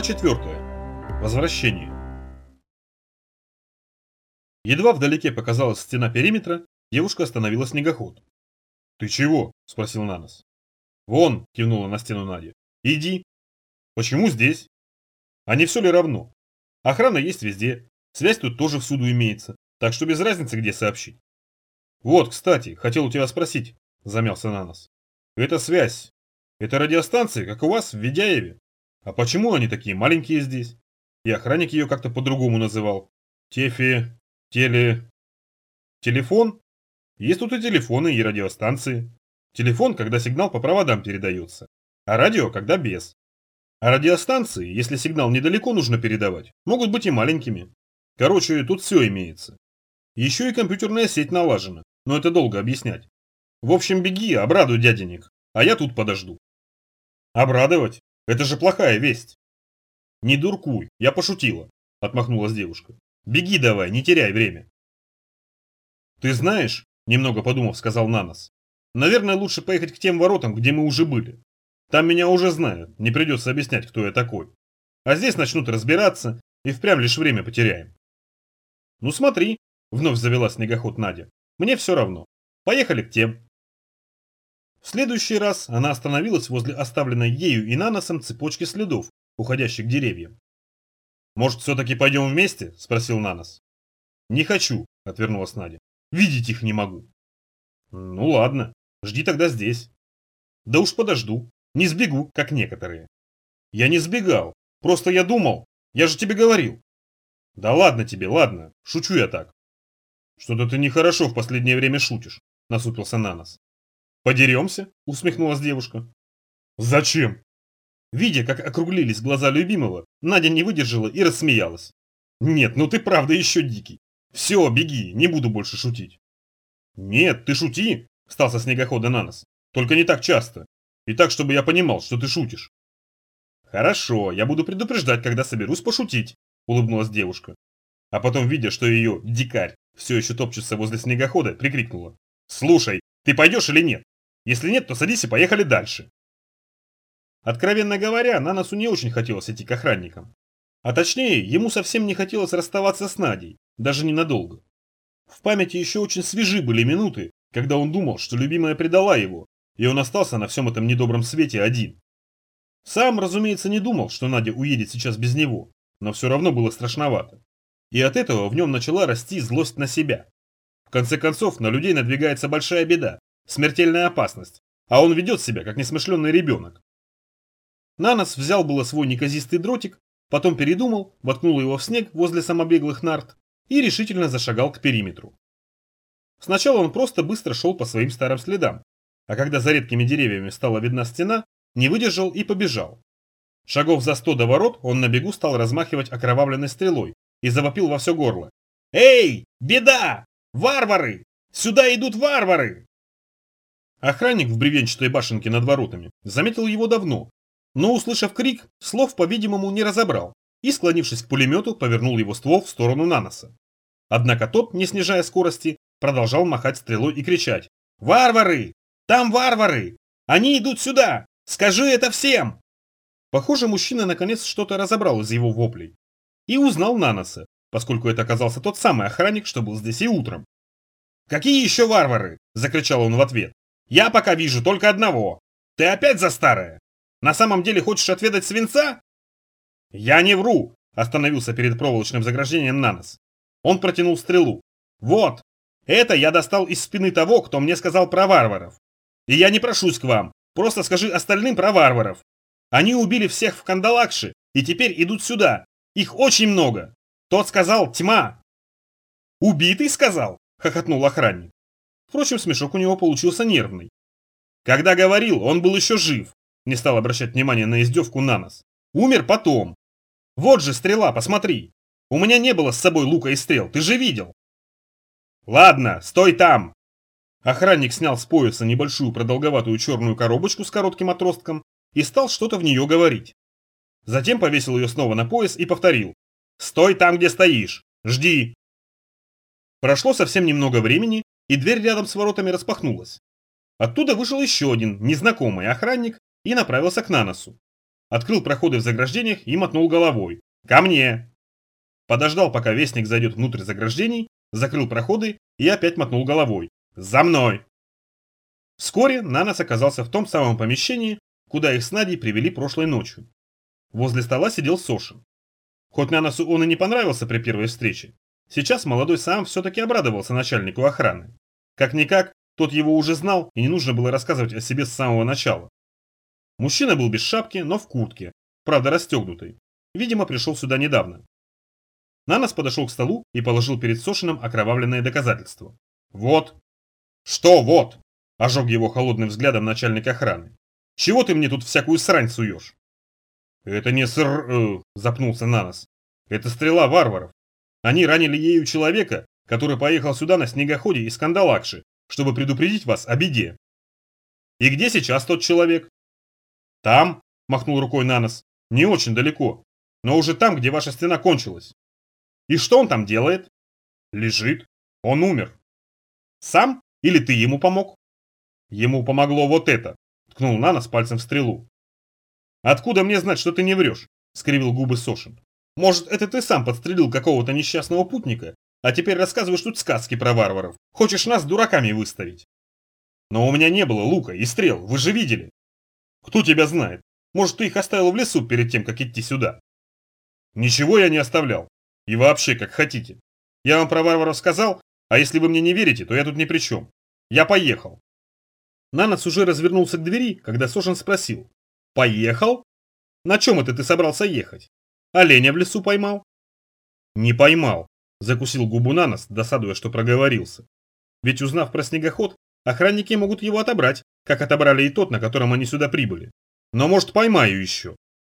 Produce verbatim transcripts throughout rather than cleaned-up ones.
Глава четвёртая. Возвращение. Едва вдалеке показалась стена периметра, девушка остановила снегоход. «Ты чего?» – спросил Нанос. «Вон!» – кивнула на стену Надя. «Иди!» «Почему здесь?» «А не все ли равно? Охрана есть везде, связь тут тоже всюду имеется, так что без разницы, где сообщить». «Вот, кстати, хотел у тебя спросить», – замялся Нанос. «Это связь. Это радиостанция, как у вас в Ведяеве. А почему они такие маленькие здесь? И охранник ее как-то по-другому называл. Тефи... Теле... Телефон? Есть тут и телефоны, и радиостанции. Телефон, когда сигнал по проводам передается, а радио, когда без. А радиостанции, если сигнал недалеко нужно передавать, могут быть и маленькими. Короче, тут все имеется. Еще и компьютерная сеть налажена, но это долго объяснять. В общем, беги, обрадуй дяденек, а я тут подожду». «Обрадовать? Это же плохая весть». «Не дуркуй, я пошутила», – отмахнулась девушка. «Беги давай, не теряй время». «Ты знаешь», – немного подумав, сказал Нанос, – «наверное, лучше поехать к тем воротам, где мы уже были. Там меня уже знают, не придется объяснять, кто я такой. А здесь начнут разбираться, и впрямь лишь время потеряем». «Ну смотри», – вновь завела снегоход Надя, – «мне все равно. Поехали к тем». В следующий раз она остановилась возле оставленной ею и Наносом цепочки следов, уходящих к деревьям. «Может, все-таки пойдем вместе?» – спросил Нанос. «Не хочу», – отвернулась Надя. «Видеть их не могу». «Ну ладно, жди тогда здесь». «Да уж подожду, не сбегу, как некоторые». «Я не сбегал, просто я думал, я же тебе говорил». «Да ладно тебе, ладно, шучу я так». «Что-то ты нехорошо в последнее время шутишь», – насупился Нанос. «Подеремся?» – усмехнулась девушка. «Зачем?» Видя, как округлились глаза любимого, Надя не выдержала и рассмеялась. «Нет, ну ты правда еще дикий. Все, беги, не буду больше шутить». «Нет, ты шути», – встал со снегохода Нанос. «Только не так часто. И так, чтобы я понимал, что ты шутишь». «Хорошо, я буду предупреждать, когда соберусь пошутить», – улыбнулась девушка. А потом, видя, что ее дикарь все еще топчется возле снегохода, прикрикнула. «Слушай, ты пойдешь или нет? Если нет, то садись и поехали дальше». Откровенно говоря, Наносу не очень хотелось идти к охранникам. А точнее, ему совсем не хотелось расставаться с Надей, даже ненадолго. В памяти еще очень свежи были минуты, когда он думал, что любимая предала его, и он остался на всем этом недобром свете один. Сам, разумеется, не думал, что Надя уедет сейчас без него, но все равно было страшновато. И от этого в нем начала расти злость на себя. В конце концов, на людей надвигается большая беда, смертельная опасность, а он ведет себя, как несмышленный ребенок. Нанос взял было свой неказистый дротик, потом передумал, воткнул его в снег возле самобеглых нарт и решительно зашагал к периметру. Сначала он просто быстро шел по своим старым следам, а когда за редкими деревьями стала видна стена, не выдержал и побежал. Шагов за сто до ворот он на бегу стал размахивать окровавленной стрелой и завопил во все горло. «Эй, беда! Варвары! Сюда идут варвары!» Охранник в бревенчатой башенке над воротами заметил его давно, но, услышав крик, слов, по-видимому, не разобрал и, склонившись к пулемету, повернул его ствол в сторону Наноса. Однако тот, не снижая скорости, продолжал махать стрелой и кричать: «Варвары! Там варвары! Они идут сюда! Скажи это всем!» Похоже, мужчина наконец что-то разобрал из его воплей и узнал Наноса, поскольку это оказался тот самый охранник, что был здесь и утром. «Какие еще варвары?» – закричал он в ответ. «Я пока вижу только одного. Ты опять за старое? На самом деле хочешь отведать свинца?» «Я не вру», – остановился перед проволочным заграждением Нанос. Он протянул стрелу. «Вот, это я достал из спины того, кто мне сказал про варваров. И я не прошусь к вам, просто скажи остальным про варваров. Они убили всех в Кандалакше и теперь идут сюда. Их очень много. Тот сказал тьма». «Убитый сказал?» – хохотнул охранник. Впрочем, смешок у него получился нервный. «Когда говорил, он был еще жив», – не стал обращать внимания на издевку Нанос. «Умер потом. Вот же стрела, посмотри. У меня не было с собой лука и стрел, ты же видел». «Ладно, стой там!» Охранник снял с пояса небольшую продолговатую черную коробочку с коротким отростком и стал что-то в нее говорить. Затем повесил ее снова на пояс и повторил: «Стой там, где стоишь! Жди!» Прошло совсем немного времени, и дверь рядом с воротами распахнулась. Оттуда вышел еще один незнакомый охранник и направился к Наносу. открыл проходы в заграждениях и мотнул головой. «Ко мне!» Подождал, пока вестник зайдет внутрь заграждений, закрыл проходы и опять мотнул головой. «За мной!» Вскоре Нанос оказался в том самом помещении, куда их с Надей привели прошлой ночью. Возле стола сидел Сошин. Хоть Наносу он и не понравился при первой встрече, сейчас молодой сам все-таки обрадовался начальнику охраны. Как-никак, тот его уже знал, и не нужно было рассказывать о себе с самого начала. Мужчина был без шапки, но в куртке, правда расстегнутой. Видимо, пришел сюда недавно. Нанос подошел к столу и положил перед Сошиным окровавленное доказательство. «Вот!» «Что вот?» – ожег его холодным взглядом начальник охраны. «Чего ты мне тут всякую срань суешь?» «Это не ср... Э, запнулся Нанос. «Это стрела варваров. Они ранили ею человека, который поехал сюда на снегоходе из Кандалакши, чтобы предупредить вас о беде». «И где сейчас тот человек?» «Там», – махнул рукой Нанос, – «не очень далеко, но уже там, где ваша стена кончилась». «И что он там делает?» «Лежит. Он умер». «Сам? Или ты ему помог?» «Ему помогло вот это», – ткнул Нанос пальцем в стрелу. «Откуда мне знать, что ты не врешь?» – скривил губы Сошин. «Может, это ты сам подстрелил какого-то несчастного путника, а теперь рассказываешь тут сказки про варваров. Хочешь нас дураками выставить?» «Но у меня не было лука и стрел, вы же видели». «Кто тебя знает? Может, ты их оставил в лесу перед тем, как идти сюда?» «Ничего я не оставлял. И вообще, как хотите. Я вам про варваров сказал, а если вы мне не верите, то я тут ни при чем. Я поехал». Нанос уже развернулся к двери, когда Сошин спросил. «Поехал? На чем это ты собрался ехать? Оленя в лесу поймал?» «Не поймал», – закусил губу Нанос, досадуя, что проговорился. Ведь узнав про снегоход, охранники могут его отобрать, как отобрали и тот, на котором они сюда прибыли. Но может поймаю еще.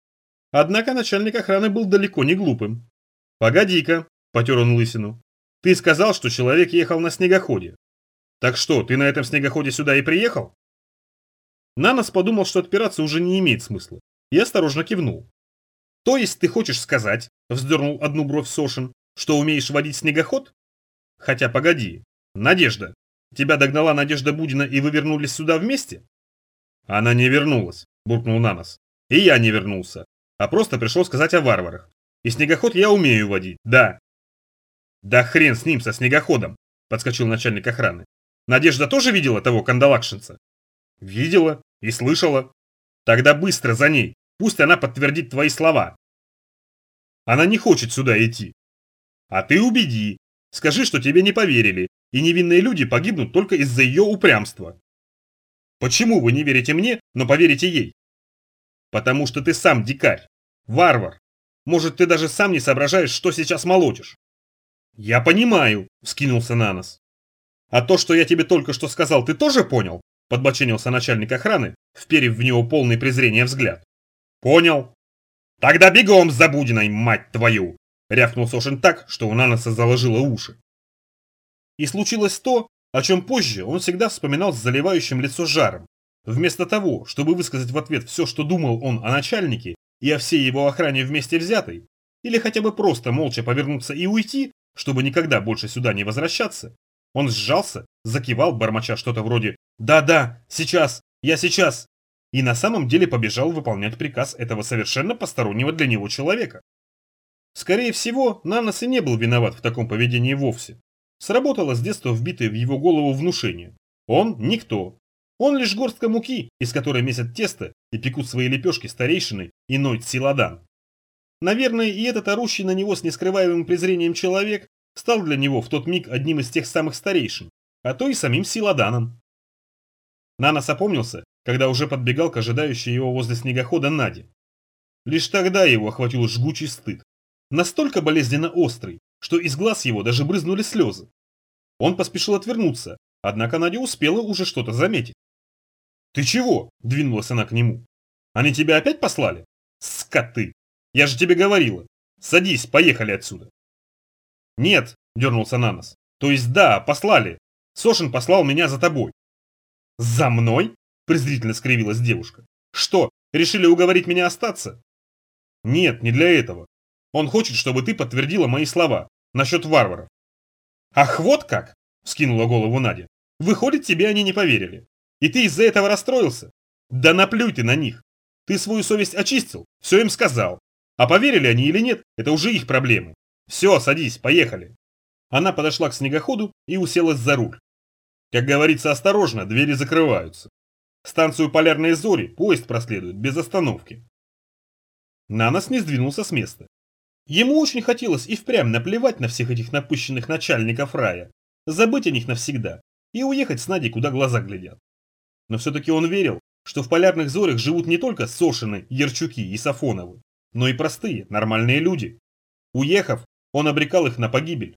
Однако начальник охраны был далеко не глупым. «Погоди-ка», – потер он лысину, – «ты сказал, что человек ехал на снегоходе. Так что, ты на этом снегоходе сюда и приехал?» Нанос подумал, что отпираться уже не имеет смысла, и осторожно кивнул. «То есть ты хочешь сказать, — вздернул одну бровь Сошин, — что умеешь водить снегоход? Хотя погоди, Надежда, тебя догнала Надежда Будина и вы вернулись сюда вместе?» «Она не вернулась», — буркнул Нанос. «И я не вернулся, а просто пришел сказать о варварах. И снегоход я умею водить, да». «Да хрен с ним, со снегоходом», — подскочил начальник охраны. «Надежда тоже видела того кандалакшинца?» «Видела и слышала». «Тогда быстро за ней, пусть она подтвердит твои слова». «Она не хочет сюда идти». «А ты убеди, скажи, что тебе не поверили, и невинные люди погибнут только из-за ее упрямства». «Почему вы не верите мне, но поверите ей?» «Потому что ты сам дикарь, варвар. Может, ты даже сам не соображаешь, что сейчас молотишь». «Я понимаю», – вскинулся Нанос. «А то, что я тебе только что сказал, ты тоже понял?» – подбоченился начальник охраны, вперев в него полный презрения взгляд. «Понял. Тогда бегом с Забудиной, мать твою!» – рявкнул Сошин так, что у Наноса заложило уши. И случилось то, о чем позже он всегда вспоминал с заливающим лицо жаром. Вместо того, чтобы высказать в ответ все, что думал он о начальнике и о всей его охране вместе взятой, или хотя бы просто молча повернуться и уйти, чтобы никогда больше сюда не возвращаться, он сжался, закивал, бормоча что-то вроде «Да-да, сейчас, я сейчас», и на самом деле побежал выполнять приказ этого совершенно постороннего для него человека. Скорее всего, Нанос и не был виноват в таком поведении вовсе. Сработало с детства вбитое в его голову внушение. Он никто. Он лишь горстка муки, из которой месят тесто и пекут свои лепешки старейшины и Нойд Силадан. Наверное, и этот орущий на него с нескрываемым презрением человек стал для него в тот миг одним из тех самых старейшин, а то и самим Силаданом. Нанос опомнился, когда уже подбегал к ожидающей его возле снегохода Наде. Лишь тогда его охватил жгучий стыд. Настолько болезненно острый, что из глаз его даже брызнули слезы. Он поспешил отвернуться, однако Надя успела уже что-то заметить. «Ты чего?» – двинулась она к нему. «Они тебя опять послали? Скоты! Я же тебе говорила! Садись, поехали отсюда!» «Нет», – дернулся Нанос. «То есть да, послали. Сошин послал меня за тобой». «За мной?» – презрительно скривилась девушка. «Что, решили уговорить меня остаться?» «Нет, не для этого. Он хочет, чтобы ты подтвердила мои слова насчет варваров». «Ах, вот как!» – вскинула голову Надя. «Выходит, тебе они не поверили. И ты из-за этого расстроился? Да наплюй ты на них. Ты свою совесть очистил, все им сказал. А поверили они или нет, это уже их проблемы. Все, садись, поехали. Она подошла к снегоходу и уселась за руль. Как говорится, осторожно, двери закрываются. Станцию Полярные Зори поезд проследует без остановки. Нанос не сдвинулся с места. Ему очень хотелось и впрямь наплевать на всех этих напыщенных начальников рая, забыть о них навсегда и уехать с Надей, куда глаза глядят. Но все-таки он верил, что в Полярных Зорях живут не только Сошины, Ярчуки и Сафоновы, но и простые, нормальные люди. Уехав, он обрекал их на погибель.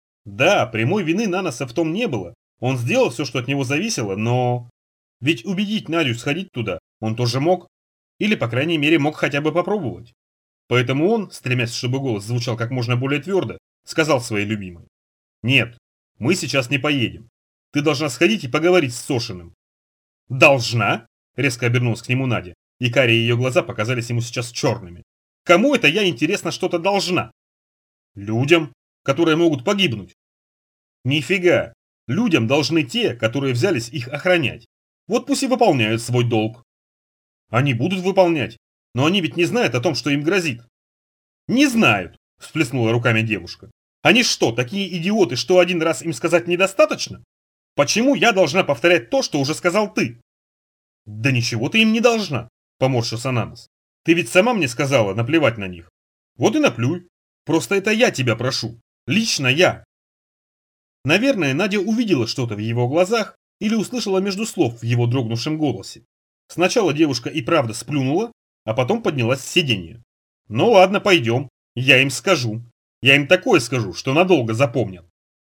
Да, прямой вины Наноса в том не было, он сделал все, что от него зависело, но... Ведь убедить Надю сходить туда он тоже мог, или, по крайней мере, мог хотя бы попробовать. Поэтому он, стремясь, чтобы голос звучал как можно более твердо, сказал своей любимой: «Нет, мы сейчас не поедем. Ты должна сходить и поговорить с Сошиным». «Должна?» – резко обернулась к нему Надя, и карие ее глаза показались ему сейчас черными. «Кому это я, интересно, что-то должна?» «Людям, которые могут погибнуть». «Нифига! Людям должны те, которые взялись их охранять. Вот пусть и выполняют свой долг». «Они будут выполнять, но они ведь не знают о том, что им грозит». «Не знают!» – всплеснула руками девушка. «Они что, такие идиоты, что один раз им сказать недостаточно? Почему я должна повторять то, что уже сказал ты?» «Да ничего ты им не должна», – поморщился Нанос. «Ты ведь сама мне сказала наплевать на них. Вот и наплюй. Просто это я тебя прошу. Лично я». Наверное, Надя увидела что-то в его глазах или услышала между слов в его дрогнувшем голосе. Сначала девушка и правда сплюнула, а потом поднялась с сиденья. «Ну ладно, пойдем. Я им скажу. Я им такое скажу, что надолго запомнят».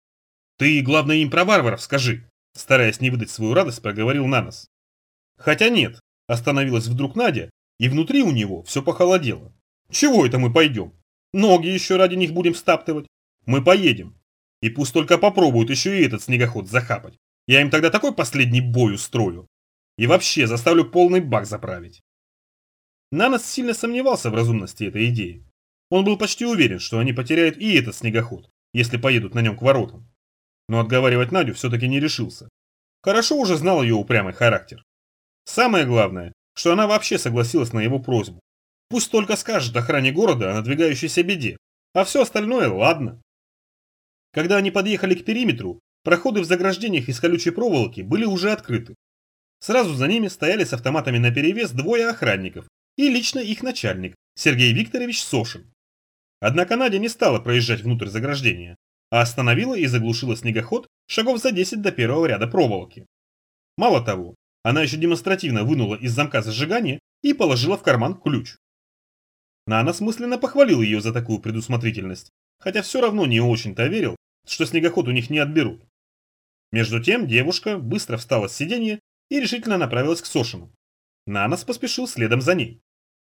«Ты, главное, им про варваров скажи», – стараясь не выдать свою радость, проговорил Нанос. Хотя нет, остановилась вдруг Надя, и внутри у него все похолодело. «Чего это мы пойдем? Ноги еще ради них будем стаптывать. Мы поедем. И пусть только попробуют еще и этот снегоход захапать. Я им тогда такой последний бой устрою. И вообще заставлю полный бак заправить». Нанос сильно сомневался в разумности этой идеи. Он был почти уверен, что они потеряют и этот снегоход, если поедут на нем к воротам. Но отговаривать Надю все-таки не решился. Хорошо уже знал ее упрямый характер. Самое главное, что она вообще согласилась на его просьбу. Пусть только скажет охране города о надвигающейся беде, а все остальное ладно. Когда они подъехали к периметру, проходы в заграждениях из колючей проволоки были уже открыты. Сразу за ними стояли с автоматами наперевес двое охранников и лично их начальник, Сергей Викторович Сошин. Однако Надя не стала проезжать внутрь заграждения, а остановила и заглушила снегоход шагов за десять до первого ряда проволоки. Мало того, она еще демонстративно вынула из замка зажигания и положила в карман ключ. Нанос мысленно похвалил ее за такую предусмотрительность, хотя все равно не очень-то верил, что снегоход у них не отберут. Между тем девушка быстро встала с сиденья и решительно направилась к Сошину. Нанос поспешил следом за ней.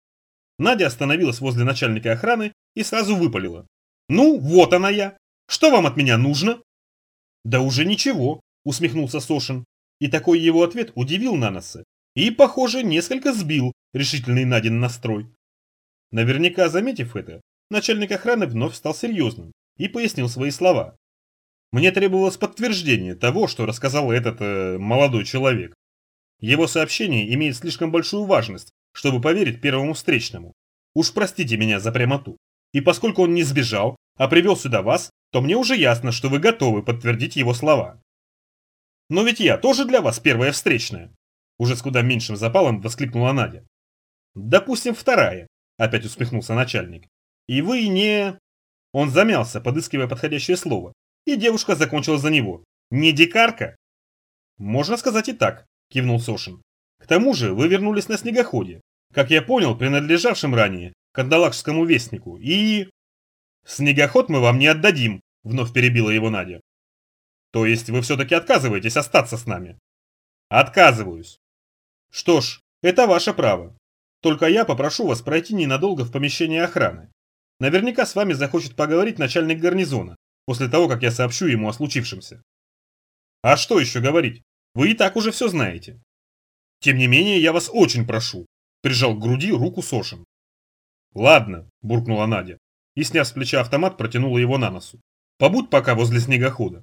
Надя остановилась возле начальника охраны и сразу выпалила: «Ну, вот она я! Что вам от меня нужно?» «Да уже ничего», — усмехнулся Сошин. И такой его ответ удивил Наноса и, похоже, несколько сбил решительный Надин настрой. Наверняка заметив это, начальник охраны вновь стал серьезным и пояснил свои слова. «Мне требовалось подтверждение того, что рассказал этот э, молодой человек. Его сообщение имеет слишком большую важность, чтобы поверить первому встречному. Уж простите меня за прямоту. И поскольку он не сбежал, а привел сюда вас, то мне уже ясно, что вы готовы подтвердить его слова». «Но ведь я тоже для вас первая встречная!» Уже с куда меньшим запалом воскликнула Надя. «Допустим, вторая», — опять усмехнулся начальник. «И вы не...» Он замялся, подыскивая подходящее слово, и девушка закончила за него. «Не дикарка?» «Можно сказать и так», — кивнул Сошин. «К тому же вы вернулись на снегоходе, как я понял, принадлежавшем ранее Кандалакшскому вестнику, и...» «Снегоход мы вам не отдадим», — вновь перебила его Надя. «То есть вы все-таки отказываетесь остаться с нами?» «Отказываюсь». «Что ж, это ваше право. Только я попрошу вас пройти ненадолго в помещение охраны. Наверняка с вами захочет поговорить начальник гарнизона, после того, как я сообщу ему о случившемся». «А что еще говорить? Вы и так уже все знаете». «Тем не менее, я вас очень прошу», – прижал к груди руку Сошин. «Ладно», – буркнула Надя, и, сняв с плеча автомат, протянула его Наносу. «Побудь пока возле снегохода».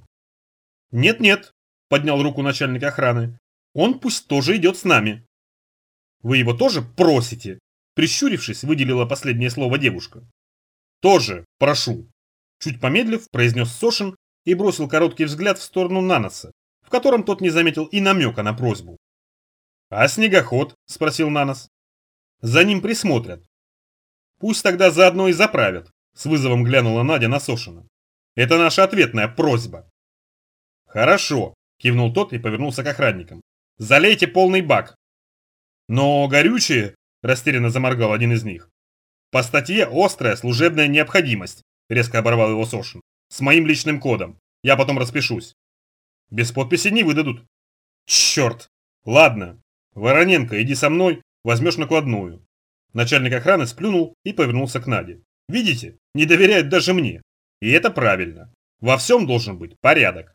«Нет-нет», – поднял руку начальник охраны, – «он пусть тоже идет с нами». Вы его тоже просите? Прищурившись, выделила последнее слово девушка. Тоже прошу. Чуть помедлив, произнес Сошин и бросил короткий взгляд в сторону Наноса, в котором тот не заметил и намека на просьбу. «А снегоход?» – спросил Нанос. «За ним присмотрят». «Пусть тогда заодно и заправят», – с вызовом глянула Надя на Сошина. «Это наша ответная просьба». «Хорошо», – кивнул тот и повернулся к охранникам. «Залейте полный бак». «Но горючее», – растерянно заморгал один из них. «По статье острая служебная необходимость», – резко оборвал его Сошин. «С моим личным кодом. Я потом распишусь». «Без подписи не выдадут». «Черт! Ладно. Вороненко, иди со мной, возьмешь накладную». Начальник охраны сплюнул и повернулся к Наде. «Видите, не доверяют даже мне. И это правильно. Во всем должен быть порядок».